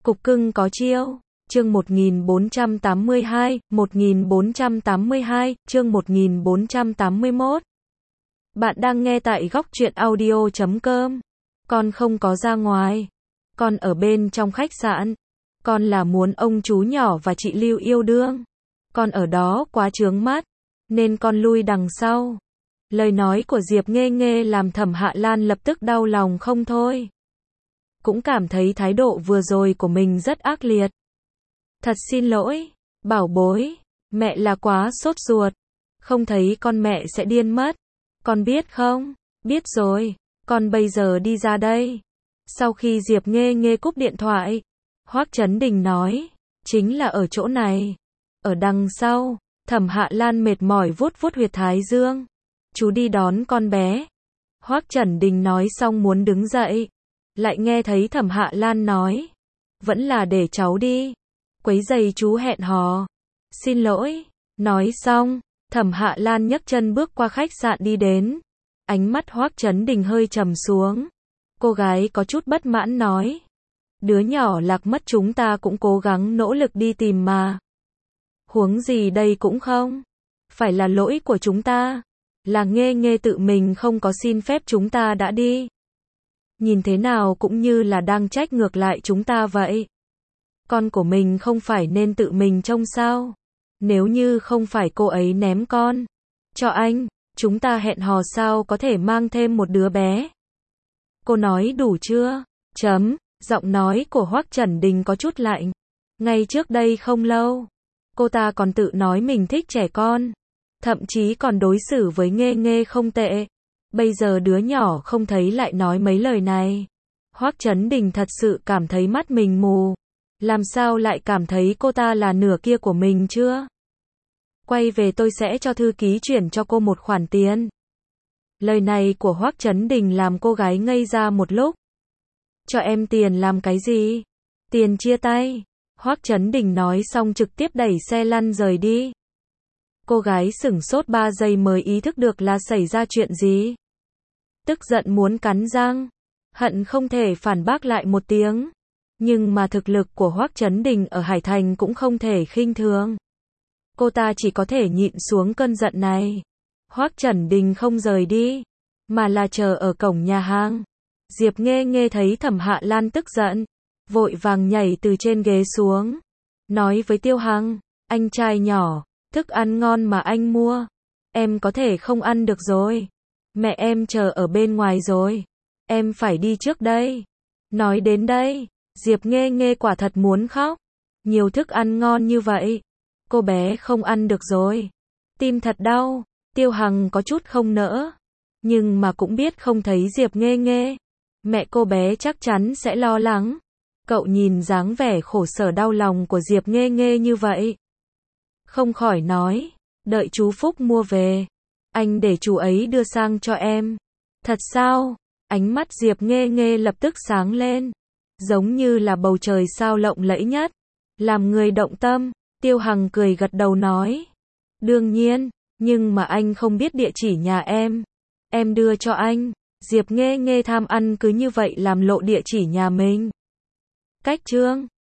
Cục cưng có chiêu. Chương 1482, chương 1481. Bạn đang nghe tại góc truyện audio.com. Con không có ra ngoài. Con ở bên trong khách sạn. Con là muốn ông chú nhỏ và chị Lưu yêu đương. Con ở đó quá chướng mắt, nên con lui đằng sau. Lời nói của Diệp Nghê Nghê làm Thẩm Hạ Lan lập tức đau lòng không thôi. Cũng cảm thấy thái độ vừa rồi của mình rất ác liệt. Thật xin lỗi, bảo bối, mẹ là quá sốt ruột. Không thấy con mẹ sẽ điên mất. Con biết không? Biết rồi, con bây giờ đi ra đây. Sau khi Diệp Nghê Nghê cúp điện thoại, Hoắc Chấn Đình nói, chính là ở chỗ này. Ở đằng sau. Thẩm Hạ Lan mệt mỏi vuốt vuốt huyệt thái dương. Chú đi đón con bé. Hoắc Chấn Đình nói xong muốn đứng dậy, lại nghe thấy Thẩm Hạ Lan nói, vẫn là để cháu đi, quấy rầy chú hẹn hò. Xin lỗi. Nói xong, Thẩm Hạ Lan nhấc chân bước qua khách sạn đi đến. Ánh mắt Hoắc Chấn Đình hơi trầm xuống. Cô gái có chút bất mãn nói, đứa nhỏ lạc mất chúng ta cũng cố gắng nỗ lực đi tìm mà. Huống gì đây cũng không phải là lỗi của chúng ta, là Nghê Nghê tự mình không có xin phép chúng ta đã đi. Nhìn thế nào cũng như là đang trách ngược lại chúng ta vậy. Con của mình không phải nên tự mình trông sao? Nếu như không phải cô ấy ném con cho anh, chúng ta hẹn hò sao có thể mang thêm một đứa bé? Cô nói đủ chưa? Giọng nói của Hoắc Chấn Đình có chút lạnh. Ngay trước đây không lâu, cô ta còn tự nói mình thích trẻ con, thậm chí còn đối xử với Nghê Nghê không tệ. Bây giờ đứa nhỏ không thấy lại nói mấy lời này. Hoắc Chấn Đình thật sự cảm thấy mắt mình mù. Làm sao lại cảm thấy cô ta là nửa kia của mình chưa? Quay về tôi sẽ cho thư ký chuyển cho cô một khoản tiền. Lời này của Hoắc Chấn Đình làm cô gái ngây ra một lúc. Cho em tiền làm cái gì? Tiền chia tay. Hoắc Chấn Đình nói xong trực tiếp đẩy xe lăn rời đi. Cô gái sửng sốt 3 giây mới ý thức được là xảy ra chuyện gì. Tức giận muốn cắn răng, hận không thể phản bác lại một tiếng. Nhưng mà thực lực của Hoắc Chấn Đình ở Hải Thành cũng không thể khinh thường. Cô ta chỉ có thể nhịn xuống cơn giận này. Hoắc Chấn Đình không rời đi, mà là chờ ở cổng nhà hàng. Diệp Nghê Nghê thấy Thẩm Hạ Lan tức giận, vội vàng nhảy từ trên ghế xuống, nói với Tiêu Hằng, anh trai nhỏ, thức ăn ngon mà anh mua, em có thể không ăn được rồi. Mẹ em chờ ở bên ngoài rồi, em phải đi trước đây. Nói đến đây, Diệp Nghê Nghê quả thật muốn khóc. Nhiều thức ăn ngon như vậy, cô bé không ăn được rồi. Tim thật đau. Tiêu Hằng có chút không nỡ, nhưng mà cũng biết không thấy Diệp Nghê Nghê, mẹ cô bé chắc chắn sẽ lo lắng. Cậu nhìn dáng vẻ khổ sở đau lòng của Diệp Nghê Nghê như vậy, không khỏi nói, đợi chú Phúc mua về, anh để chú ấy đưa sang cho em. Thật sao? Ánh mắt Diệp Nghê Nghê lập tức sáng lên, giống như là bầu trời sao lộng lẫy nhất, làm người động tâm. Tiêu Hằng cười gật đầu nói, đương nhiên, nhưng mà anh không biết địa chỉ nhà em đưa cho anh. Diệp Nghê Nghê tham ăn cứ như vậy làm lộ địa chỉ nhà mình. Cách chương